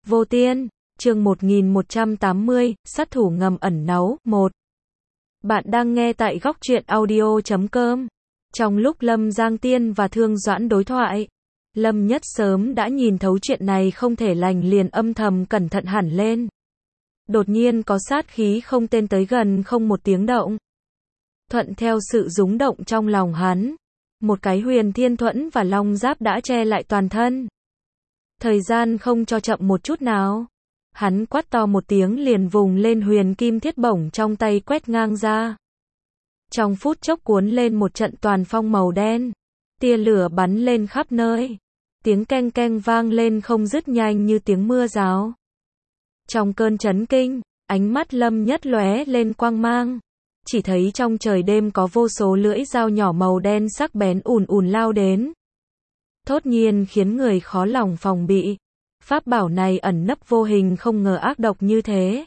Vô Tiên, chương 1180, sát thủ ngầm ẩn náu, 1. Bạn đang nghe tại góc truyện audio.com. Trong lúc Lâm Giang Tiên và Thương Doãn đối thoại, Lâm Nhất sớm đã nhìn thấu chuyện này không thể lành, liền âm thầm cẩn thận hẳn lên. Đột nhiên có sát khí không tên tới gần không một tiếng động. Thuận theo sự rúng động trong lòng hắn, một cái huyền thiên thuẫn và long giáp đã che lại toàn thân. Thời gian không cho chậm một chút nào. Hắn quát to một tiếng liền vùng lên huyền kim thiết bổng trong tay quét ngang ra. Trong phút chốc cuốn lên một trận toàn phong màu đen. Tia lửa bắn lên khắp nơi. Tiếng keng keng vang lên không dứt, nhanh như tiếng mưa rào. Trong cơn chấn kinh, ánh mắt Lâm Nhất lóe lên quang mang. Chỉ thấy trong trời đêm có vô số lưỡi dao nhỏ màu đen sắc bén ùn ùn lao đến. Thốt nhiên khiến người khó lòng phòng bị. Pháp bảo này ẩn nấp vô hình, không ngờ ác độc như thế.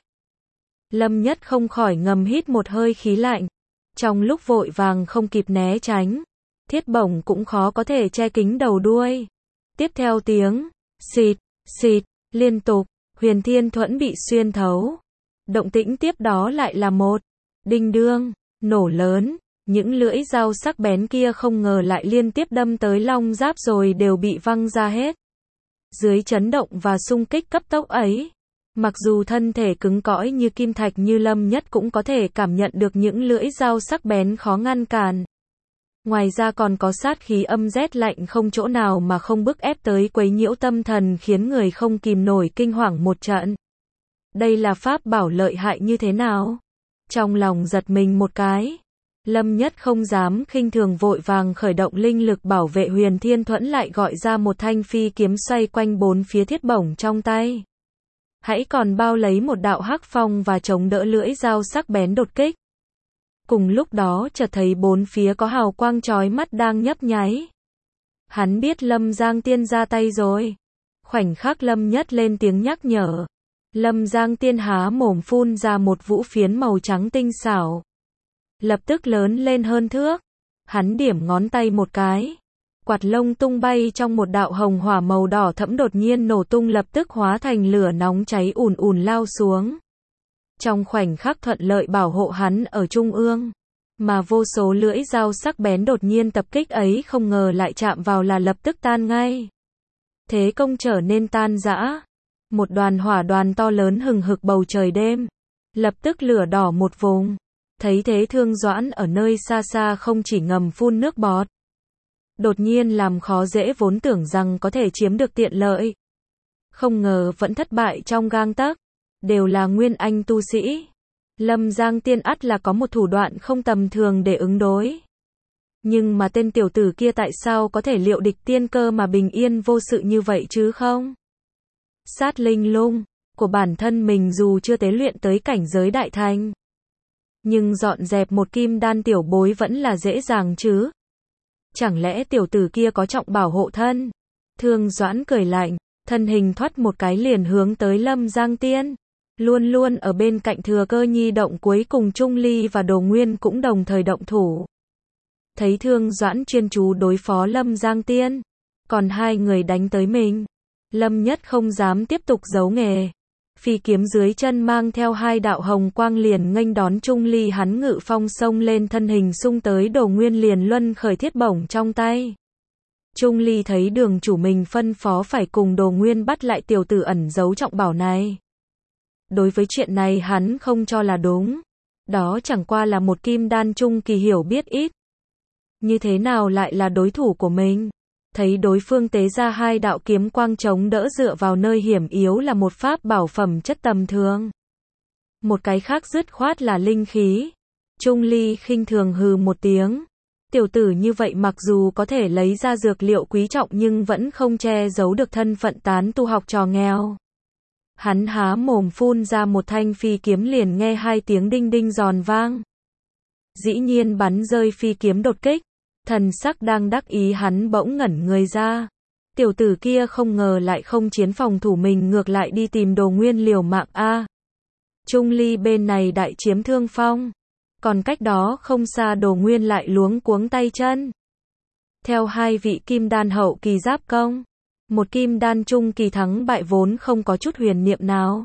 Lâm Nhất không khỏi ngầm hít một hơi khí lạnh. Trong lúc vội vàng không kịp né tránh, thiết bổng cũng khó có thể che kín đầu đuôi. Tiếp theo tiếng xịt, xịt, liên tục, huyền thiên thuẫn bị xuyên thấu. Động tĩnh tiếp đó lại là một đinh đương, nổ lớn. Những lưỡi dao sắc bén kia không ngờ lại liên tiếp đâm tới long giáp rồi đều bị văng ra hết. Dưới chấn động và xung kích cấp tốc ấy, mặc dù thân thể cứng cỏi như kim thạch như Lâm Nhất cũng có thể cảm nhận được những lưỡi dao sắc bén khó ngăn cản. Ngoài ra còn có sát khí âm rét lạnh không chỗ nào mà không bức ép tới quấy nhiễu tâm thần, khiến người không kìm nổi kinh hoàng một trận. Đây là pháp bảo lợi hại như thế nào? Trong lòng giật mình một cái, Lâm Nhất không dám khinh thường, vội vàng khởi động linh lực bảo vệ huyền thiên thuẫn, lại gọi ra một thanh phi kiếm xoay quanh bốn phía thiết bổng trong tay. Hãy còn bao lấy một đạo hắc phong và chống đỡ lưỡi dao sắc bén đột kích. Cùng lúc đó chợt thấy bốn phía có hào quang chói mắt đang nhấp nháy. Hắn biết Lâm Giang Tiên ra tay rồi. Khoảnh khắc Lâm Nhất lên tiếng nhắc nhở, Lâm Giang Tiên há mồm phun ra một vũ phiến màu trắng tinh xảo. Lập tức lớn lên hơn thước. Hắn điểm ngón tay một cái. Quạt lông tung bay trong một đạo hồng hỏa màu đỏ thẫm đột nhiên nổ tung, lập tức hóa thành lửa nóng cháy ùn ùn lao xuống. Trong khoảnh khắc thuận lợi bảo hộ hắn ở trung ương. Mà vô số lưỡi dao sắc bén đột nhiên tập kích ấy không ngờ lại chạm vào là lập tức tan ngay. Thế công trở nên tan rã. Một đoàn hỏa đoàn to lớn hừng hực bầu trời đêm. Lập tức lửa đỏ một vùng. Thấy thế Thương Doãn ở nơi xa xa không chỉ ngầm phun nước bọt. Đột nhiên làm khó dễ, vốn tưởng rằng có thể chiếm được tiện lợi. Không ngờ vẫn thất bại trong gang tấc. Đều là nguyên anh tu sĩ. Lâm Giang Tiên ắt là có một thủ đoạn không tầm thường để ứng đối. Nhưng mà tên tiểu tử kia tại sao có thể liệu địch tiên cơ mà bình yên vô sự như vậy chứ không? Sát linh lung của bản thân mình dù chưa tế luyện tới cảnh giới đại thành, nhưng dọn dẹp một kim đan tiểu bối vẫn là dễ dàng chứ. Chẳng lẽ tiểu tử kia có trọng bảo hộ thân? Thương Doãn cười lạnh, thân hình thoát một cái liền hướng tới Lâm Giang Tiên. Luôn luôn ở bên cạnh Thừa Cơ Nhi động cuối cùng Trung Ly và Đồ Nguyên cũng đồng thời động thủ. Thấy Thương Doãn chuyên chú đối phó Lâm Giang Tiên, còn hai người đánh tới mình, Lâm Nhất không dám tiếp tục giấu nghề. Phi kiếm dưới chân mang theo hai đạo hồng quang liền nghênh đón Trung Ly, hắn ngự phong xông lên, thân hình xung tới Đồ Nguyên liền luân khởi thiết bổng trong tay. Trung Ly thấy đường chủ mình phân phó phải cùng Đồ Nguyên bắt lại tiểu tử ẩn giấu trọng bảo này. Đối với chuyện này hắn không cho là đúng. Đó chẳng qua là một kim đan trung kỳ hiểu biết ít. Như thế nào lại là đối thủ của mình? Thấy đối phương tế ra hai đạo kiếm quang chống đỡ dựa vào nơi hiểm yếu là một pháp bảo phẩm chất tầm thường. Một cái khác dứt khoát là linh khí. Trung Ly khinh thường hừ một tiếng. Tiểu tử như vậy mặc dù có thể lấy ra dược liệu quý trọng nhưng vẫn không che giấu được thân phận tán tu học trò nghèo. Hắn há mồm phun ra một thanh phi kiếm, liền nghe hai tiếng đinh đinh giòn vang. Dĩ nhiên bắn rơi phi kiếm đột kích. Thần sắc đang đắc ý hắn bỗng ngẩn người ra. Tiểu tử kia không ngờ lại không chiến phòng thủ mình, ngược lại đi tìm Đồ Nguyên liều mạng a. Trung Ly bên này đại chiếm thương phong. Còn cách đó không xa Đồ Nguyên lại luống cuống tay chân. Theo hai vị kim đan hậu kỳ giáp công. Một kim đan trung kỳ thắng bại vốn không có chút huyền niệm nào.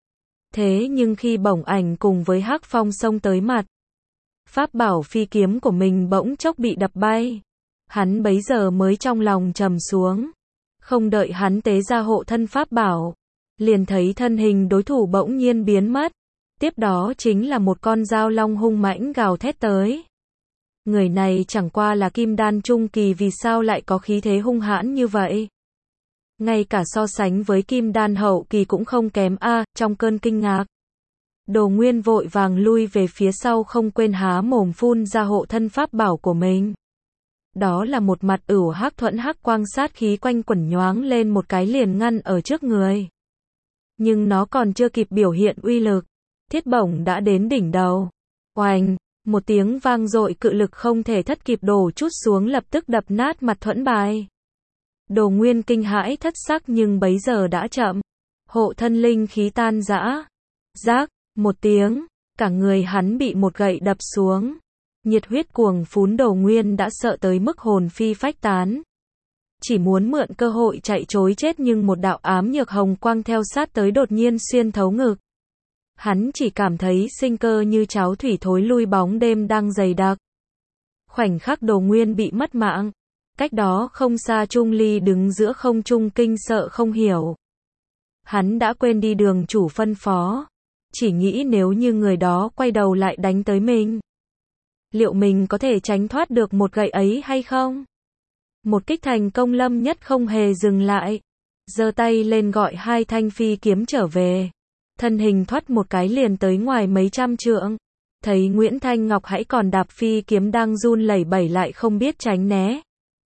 Thế nhưng khi bổng ảnh cùng với Hắc Phong xông tới mặt, pháp bảo phi kiếm của mình bỗng chốc bị đập bay. Hắn bấy giờ mới trong lòng trầm xuống. Không đợi hắn tế ra hộ thân pháp bảo, liền thấy thân hình đối thủ bỗng nhiên biến mất. Tiếp đó chính là một con dao long hung mãnh gào thét tới. Người này chẳng qua là kim đan trung kỳ, vì sao lại có khí thế hung hãn như vậy? Ngay cả so sánh với kim đan hậu kỳ cũng không kém a. Trong cơn kinh ngạc, Đồ Nguyên vội vàng lui về phía sau, không quên há mồm phun ra hộ thân pháp bảo của mình. Đó là một mặt ửu hắc thuẫn hắc quang, sát khí quanh quẩn nhoáng lên một cái liền ngăn ở trước người. Nhưng nó còn chưa kịp biểu hiện uy lực, thiết bổng đã đến đỉnh đầu. Oành, một tiếng vang dội, cự lực không thể thất kịp đổ chút xuống, lập tức đập nát mặt thuẫn bài. Đồ Nguyên kinh hãi thất sắc, nhưng bấy giờ đã chậm. Hộ thân linh khí tan rã. Rác, một tiếng, cả người hắn bị một gậy đập xuống. Nhiệt huyết cuồng phún, Đồ Nguyên đã sợ tới mức hồn phi phách tán. Chỉ muốn mượn cơ hội chạy trối chết, nhưng một đạo ám nhược hồng quang theo sát tới đột nhiên xuyên thấu ngực. Hắn chỉ cảm thấy sinh cơ như cháo thủy thối lui, bóng đêm đang dày đặc. Khoảnh khắc Đồ Nguyên bị mất mạng. Cách đó không xa Trung Ly đứng giữa không trung kinh sợ không hiểu. Hắn đã quên đi đường chủ phân phó. Chỉ nghĩ nếu như người đó quay đầu lại đánh tới mình, liệu mình có thể tránh thoát được một gậy ấy hay không? Một kích thành công, Lâm Nhất không hề dừng lại. Giơ tay lên gọi hai thanh phi kiếm trở về. Thân hình thoát một cái liền tới ngoài mấy trăm trượng. Thấy Nguyễn Thanh Ngọc hãy còn đạp phi kiếm đang run lẩy bẩy lại không biết tránh né.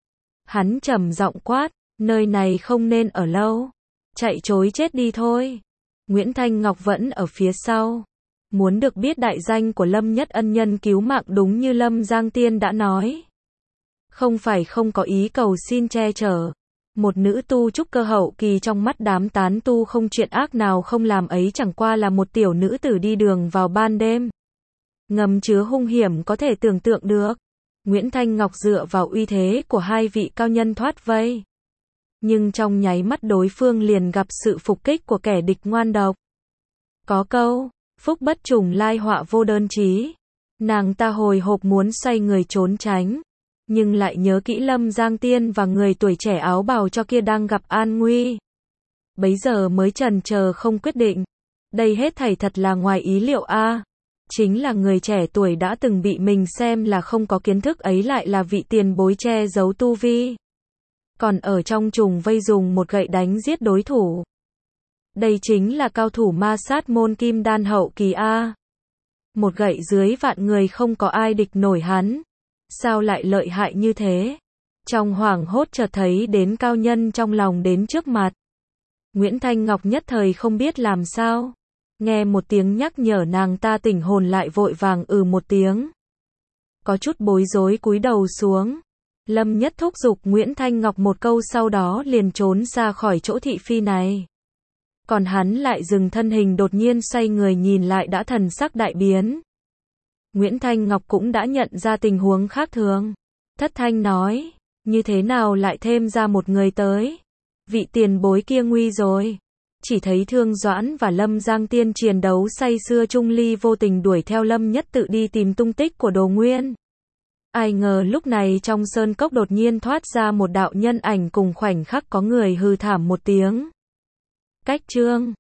Hắn trầm giọng quát, nơi này không nên ở lâu. Chạy trối chết đi thôi. Nguyễn Thanh Ngọc vẫn ở phía sau. Muốn được biết đại danh của Lâm Nhất, ân nhân cứu mạng, đúng như Lâm Giang Tiên đã nói. Không phải không có ý cầu xin che chở. Một nữ tu trúc cơ hậu kỳ trong mắt đám tán tu không chuyện ác nào không làm, ấy chẳng qua là một tiểu nữ tử đi đường vào ban đêm. Ngầm chứa hung hiểm có thể tưởng tượng được. Nguyễn Thanh Ngọc dựa vào uy thế của hai vị cao nhân thoát vây. Nhưng trong nháy mắt đối phương liền gặp sự phục kích của kẻ địch ngoan độc. Có câu, phúc bất trùng lai họa vô đơn chí. Nàng ta hồi hộp muốn xoay người trốn tránh. Nhưng lại nhớ kỹ Lâm Giang Tiên và người tuổi trẻ áo bào cho kia đang gặp an nguy. Bấy giờ mới chần chờ không quyết định. Đây hết thảy thật là ngoài ý liệu a. Chính là người trẻ tuổi đã từng bị mình xem là không có kiến thức ấy lại là vị tiền bối che giấu tu vi. Còn ở trong trùng vây dùng một gậy đánh giết đối thủ. Đây chính là cao thủ ma sát môn kim đan hậu kỳ a. Một gậy dưới vạn người không có ai địch nổi hắn. Sao lại lợi hại như thế? Trong hoảng hốt chợt thấy đến cao nhân trong lòng đến trước mặt. Nguyễn Thanh Ngọc nhất thời không biết làm sao. Nghe một tiếng nhắc nhở, nàng ta tỉnh hồn lại, vội vàng một tiếng. Có chút bối rối cúi đầu xuống. Lâm Nhất thúc giục Nguyễn Thanh Ngọc một câu, sau đó liền trốn ra khỏi chỗ thị phi này. Còn hắn lại dừng thân hình, đột nhiên xoay người nhìn lại đã thần sắc đại biến. Nguyễn Thanh Ngọc cũng đã nhận ra tình huống khác thường. Thất thanh nói, như thế nào lại thêm ra một người tới? Vị tiền bối kia nguy rồi. Chỉ thấy Thương Doãn và Lâm Giang Tiên chiến đấu say sưa, Trung Ly vô tình đuổi theo Lâm Nhất tự đi tìm tung tích của Đồ Nguyên. Ai ngờ lúc này trong sơn cốc đột nhiên thoát ra một đạo nhân ảnh, cùng khoảnh khắc có người hừ thảm một tiếng. Cách chương